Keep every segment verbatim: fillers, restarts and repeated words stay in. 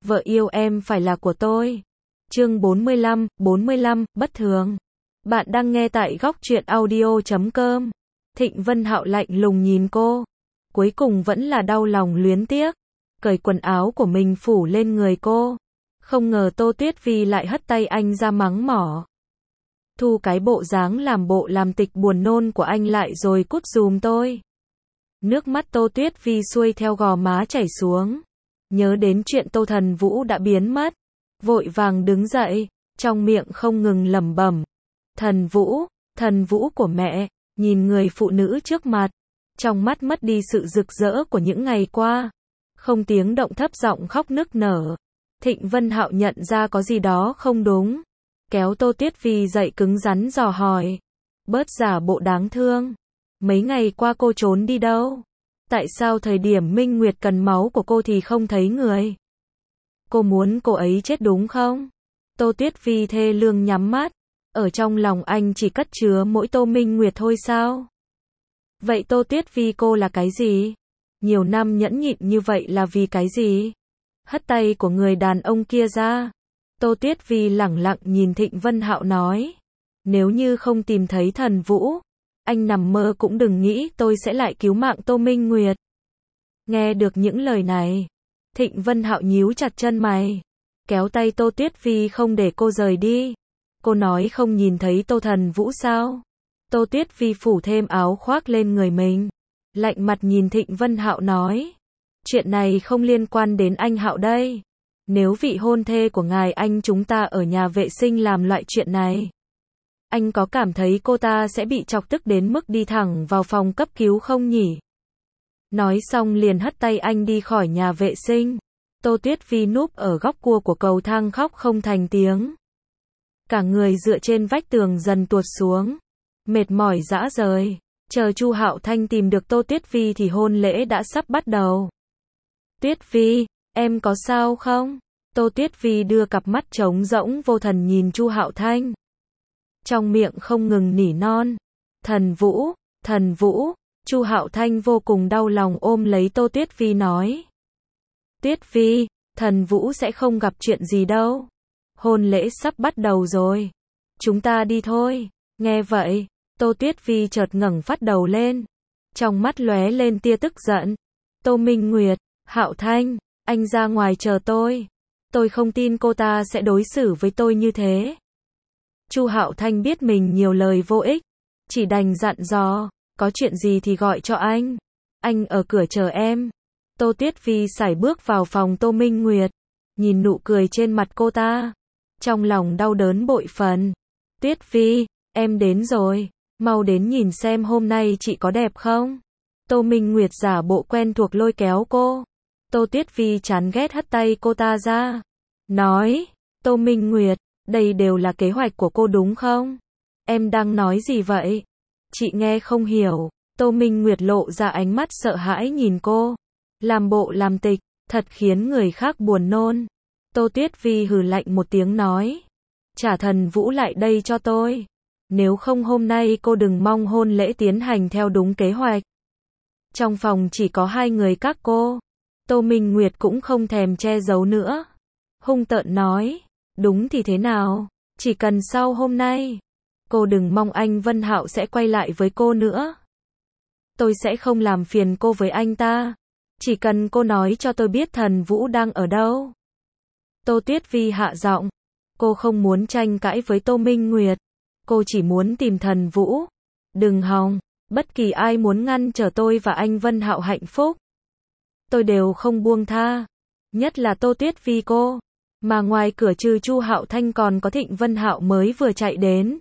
vợ yêu em phải là của tôi. Chương bốn mươi lăm, bốn mươi lăm, bất thường. Bạn đang nghe tại góc truyện audio chấm com. Thịnh Vân Hạo lạnh lùng nhìn cô. Cuối cùng vẫn là đau lòng luyến tiếc. Cởi quần áo của mình phủ lên người cô. Không ngờ Tô Tuyết Vi lại hất tay anh ra mắng mỏ. Thu cái bộ dáng làm bộ làm tịch buồn nôn của anh lại rồi cút giùm tôi. Nước mắt Tô Tuyết Vi xuôi theo gò má chảy xuống. Nhớ đến chuyện Tô Thần Vũ đã biến mất. Vội vàng đứng dậy, trong miệng không ngừng lẩm bẩm. Thần Vũ, thần Vũ của mẹ, nhìn người phụ nữ trước mặt. Trong mắt mất đi sự rực rỡ của những ngày qua. Không tiếng động thấp giọng khóc nức nở. Thịnh Vân Hạo nhận ra có gì đó không đúng. Kéo Tô Tuyết Vi dậy cứng rắn dò hỏi. Bớt giả bộ đáng thương. Mấy ngày qua cô trốn đi đâu? Tại sao thời điểm Minh Nguyệt cần máu của cô thì không thấy người? Cô muốn cô ấy chết đúng không? Tô Tuyết Vi thê lương nhắm mắt. Ở trong lòng anh chỉ cất chứa mỗi Tô Minh Nguyệt thôi sao? Vậy Tô Tuyết Vi cô là cái gì? Nhiều năm nhẫn nhịn như vậy là vì cái gì? Hất tay của người đàn ông kia ra. Tô Tuyết Vi lẳng lặng nhìn Thịnh Vân Hạo nói. Nếu như không tìm thấy thần Vũ, anh nằm mơ cũng đừng nghĩ tôi sẽ lại cứu mạng Tô Minh Nguyệt. Nghe được những lời này, Thịnh Vân Hạo nhíu chặt chân mày, kéo tay Tô Tuyết Vi không để cô rời đi. Cô nói không nhìn thấy Tô Thần Vũ sao? Tô Tuyết Vi phủ thêm áo khoác lên người mình, lạnh mặt nhìn Thịnh Vân Hạo nói. Chuyện này không liên quan đến anh Hạo đây. Nếu vị hôn thê của ngài anh chúng ta ở nhà vệ sinh làm loại chuyện này, anh có cảm thấy cô ta sẽ bị chọc tức đến mức đi thẳng vào phòng cấp cứu không nhỉ? Nói xong liền hất tay anh đi khỏi nhà vệ sinh. Tô Tuyết Vi núp ở góc cua của cầu thang khóc không thành tiếng. Cả người dựa trên vách tường dần tuột xuống. Mệt mỏi rã rời. Chờ Chu Hạo Thanh tìm được Tô Tuyết Vi thì hôn lễ đã sắp bắt đầu. Tuyết Vi, em có sao không? Tô Tuyết Vi đưa cặp mắt trống rỗng vô thần nhìn Chu Hạo Thanh. Trong miệng không ngừng nỉ non. Thần Vũ, thần Vũ. Chu Hạo Thanh vô cùng đau lòng ôm lấy Tô Tuyết Vi nói. Tuyết Vi, thần Vũ sẽ không gặp chuyện gì đâu. Hôn lễ sắp bắt đầu rồi. Chúng ta đi thôi. Nghe vậy, Tô Tuyết Vi chợt ngẩng phát đầu lên. Trong mắt lóe lên tia tức giận. Tô Minh Nguyệt, Hạo Thanh, anh ra ngoài chờ tôi. Tôi không tin cô ta sẽ đối xử với tôi như thế. Chu Hạo Thanh biết mình nhiều lời vô ích, chỉ đành dặn dò, có chuyện gì thì gọi cho anh. Anh ở cửa chờ em. Tô Tuyết Vi sải bước vào phòng Tô Minh Nguyệt, nhìn nụ cười trên mặt cô ta, trong lòng đau đớn bội phần. Tuyết Vi, em đến rồi, mau đến nhìn xem hôm nay chị có đẹp không? Tô Minh Nguyệt giả bộ quen thuộc lôi kéo cô. Tô Tuyết Vi chán ghét hất tay cô ta ra, nói, Tô Minh Nguyệt, đây đều là kế hoạch của cô đúng không? Em đang nói gì vậy? Chị nghe không hiểu. Tô Minh Nguyệt lộ ra ánh mắt sợ hãi nhìn cô. Làm bộ làm tịch, thật khiến người khác buồn nôn. Tô Tuyết Vi hừ lạnh một tiếng nói. Trả thần Vũ lại đây cho tôi. Nếu không hôm nay cô đừng mong hôn lễ tiến hành theo đúng kế hoạch. Trong phòng chỉ có hai người các cô. Tô Minh Nguyệt cũng không thèm che giấu nữa. Hung tợn nói. Đúng thì thế nào? Chỉ cần sau hôm nay, cô đừng mong anh Vân Hạo sẽ quay lại với cô nữa. Tôi sẽ không làm phiền cô với anh ta. Chỉ cần cô nói cho tôi biết thần Vũ đang ở đâu. Tô Tuyết Vi hạ giọng. Cô không muốn tranh cãi với Tô Minh Nguyệt. Cô chỉ muốn tìm thần Vũ. Đừng hòng. Bất kỳ ai muốn ngăn trở tôi và anh Vân Hạo hạnh phúc, tôi đều không buông tha. Nhất là Tô Tuyết Vi cô. Mà ngoài cửa trừ Chu Hạo Thanh còn có Thịnh Vân Hạo mới vừa chạy đến.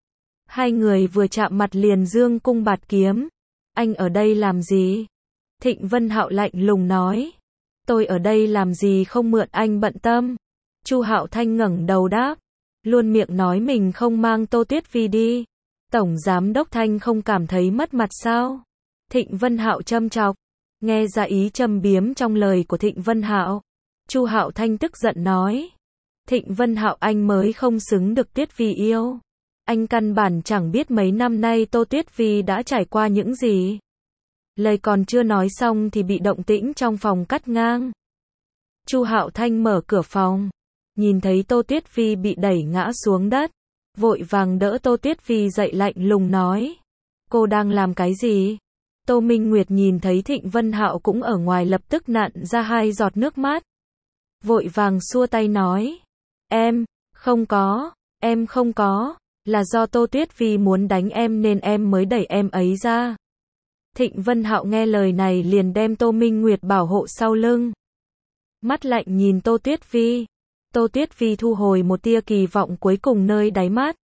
Hai người vừa chạm mặt liền dương cung bạt kiếm. Anh ở đây làm gì? Thịnh Vân Hạo lạnh lùng nói. Tôi ở đây làm gì không mượn anh bận tâm. Chu Hạo Thanh ngẩng đầu đáp. Luôn miệng nói mình không mang Tô Tuyết Vi đi. Tổng giám đốc Thanh không cảm thấy mất mặt sao? Thịnh Vân Hạo châm chọc. Nghe ra ý châm biếm trong lời của Thịnh Vân Hạo. Chu Hạo Thanh tức giận nói. Thịnh Vân Hạo anh mới không xứng được Tuyết Vi yêu. Anh căn bản chẳng biết mấy năm nay Tô Tuyết Vi đã trải qua những gì. Lời còn chưa nói xong thì bị động tĩnh trong phòng cắt ngang. Chu Hạo Thanh mở cửa phòng, nhìn thấy Tô Tuyết Vi bị đẩy ngã xuống đất, vội vàng đỡ Tô Tuyết Vi dậy lạnh lùng nói. Cô đang làm cái gì? Tô Minh Nguyệt nhìn thấy Thịnh Vân Hạo cũng ở ngoài lập tức nặn ra hai giọt nước mắt. Vội vàng xua tay nói. Em, không có, em không có, là do Tô Tuyết Vi muốn đánh em nên em mới đẩy em ấy ra. Thịnh Vân Hạo nghe lời này liền đem Tô Minh Nguyệt bảo hộ sau lưng. Mắt lạnh nhìn Tô Tuyết Vi. Tô Tuyết Vi thu hồi một tia kỳ vọng cuối cùng nơi đáy mắt.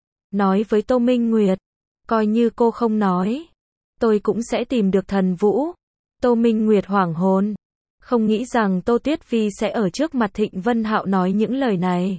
Nói với Tô Minh Nguyệt, coi như cô không nói, tôi cũng sẽ tìm được Thần Vũ. Tô Minh Nguyệt hoảng hồn, không nghĩ rằng Tô Tuyết Vi sẽ ở trước mặt Thịnh Vân Hạo nói những lời này.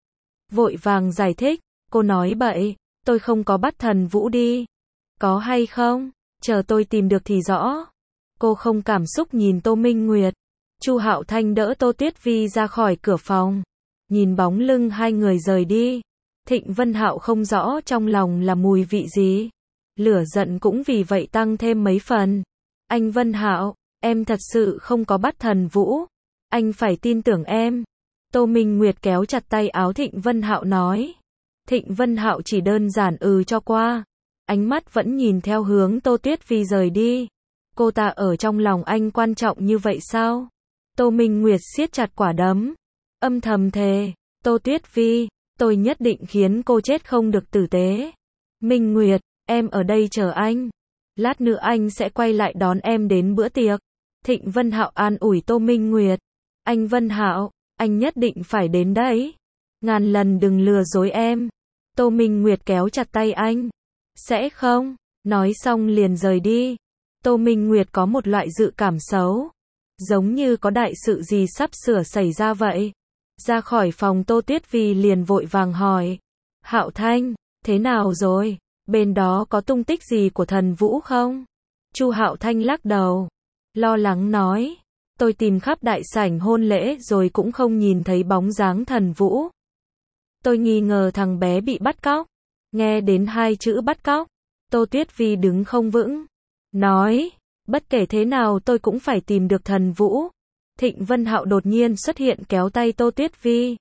Vội vàng giải thích, cô nói bậy, tôi không có bắt Thần Vũ đi. Có hay không? Chờ tôi tìm được thì rõ. Cô không cảm xúc nhìn Tô Minh Nguyệt. Chu Hạo Thanh đỡ Tô Tuyết Vi ra khỏi cửa phòng, nhìn bóng lưng hai người rời đi. Thịnh Vân Hạo không rõ trong lòng là mùi vị gì, lửa giận cũng vì vậy tăng thêm mấy phần. Anh Vân Hạo, em thật sự không có bắt Thần Vũ, anh phải tin tưởng em. Tô Minh Nguyệt kéo chặt tay áo Thịnh Vân Hạo nói. Thịnh Vân Hạo chỉ đơn giản ừ cho qua, ánh mắt vẫn nhìn theo hướng Tô Tuyết Vi rời đi. Cô ta ở trong lòng anh quan trọng như vậy sao? Tô Minh Nguyệt siết chặt quả đấm, âm thầm thề, Tô Tuyết Vi, tôi nhất định khiến cô chết không được tử tế. Minh Nguyệt, em ở đây chờ anh. Lát nữa anh sẽ quay lại đón em đến bữa tiệc. Thịnh Vân Hạo an ủi Tô Minh Nguyệt. Anh Vân Hạo, anh nhất định phải đến đấy. Ngàn lần đừng lừa dối em. Tô Minh Nguyệt kéo chặt tay anh. Sẽ không, nói xong liền rời đi. Tô Minh Nguyệt có một loại dự cảm xấu, giống như có đại sự gì sắp sửa xảy ra vậy. Ra khỏi phòng Tô Tuyết Vi liền vội vàng hỏi. Hạo Thanh, thế nào rồi? Bên đó có tung tích gì của Thần Vũ không? Chu Hạo Thanh lắc đầu, lo lắng nói. Tôi tìm khắp đại sảnh hôn lễ rồi cũng không nhìn thấy bóng dáng Thần Vũ. Tôi nghi ngờ thằng bé bị bắt cóc. Nghe đến hai chữ bắt cóc, Tô Tuyết Vi đứng không vững, nói. Bất kể thế nào tôi cũng phải tìm được Thần Vũ. Thịnh Vân Hạo đột nhiên xuất hiện kéo tay Tô Tuyết Vi.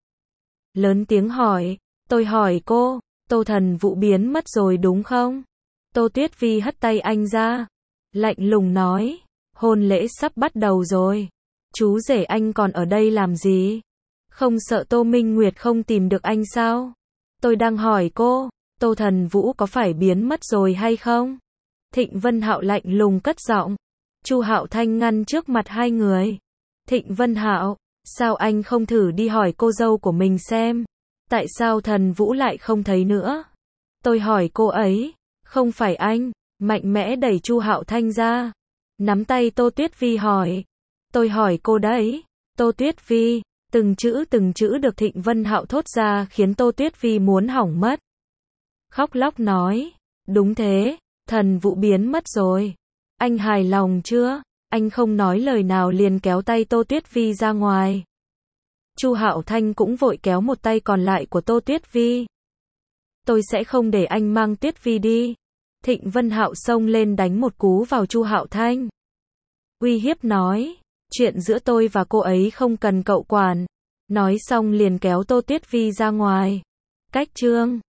Lớn tiếng hỏi, tôi hỏi cô, Tô Thần Vũ biến mất rồi đúng không? Tô Tuyết Vi hất tay anh ra, lạnh lùng nói, hôn lễ sắp bắt đầu rồi. Chú rể anh còn ở đây làm gì? Không sợ Tô Minh Nguyệt không tìm được anh sao? Tôi đang hỏi cô, Tô Thần Vũ có phải biến mất rồi hay không? Thịnh Vân Hạo lạnh lùng cất giọng. Chu Hạo Thanh ngăn trước mặt hai người. Thịnh Vân Hạo, sao anh không thử đi hỏi cô dâu của mình xem, tại sao Thần Vũ lại không thấy nữa? Tôi hỏi cô ấy, không phải anh. Mạnh mẽ đẩy Chu Hạo Thanh ra, nắm tay Tô Tuyết Vi hỏi. Tôi hỏi cô đấy. Tô Tuyết Vi, từng chữ từng chữ được Thịnh Vân Hạo thốt ra khiến Tô Tuyết Vi muốn hỏng mất. Khóc lóc nói, đúng thế, Thần Vũ biến mất rồi. Anh hài lòng chưa? Anh không nói lời nào liền kéo tay Tô Tuyết Vi ra ngoài. Chu Hạo Thanh cũng vội kéo một tay còn lại của Tô Tuyết Vi. Tôi sẽ không để anh mang Tuyết Vi đi. Thịnh Vân Hạo xông lên đánh một cú vào Chu Hạo Thanh. Uy hiếp nói, chuyện giữa tôi và cô ấy không cần cậu quản. Nói xong liền kéo Tô Tuyết Vi ra ngoài. Cách chương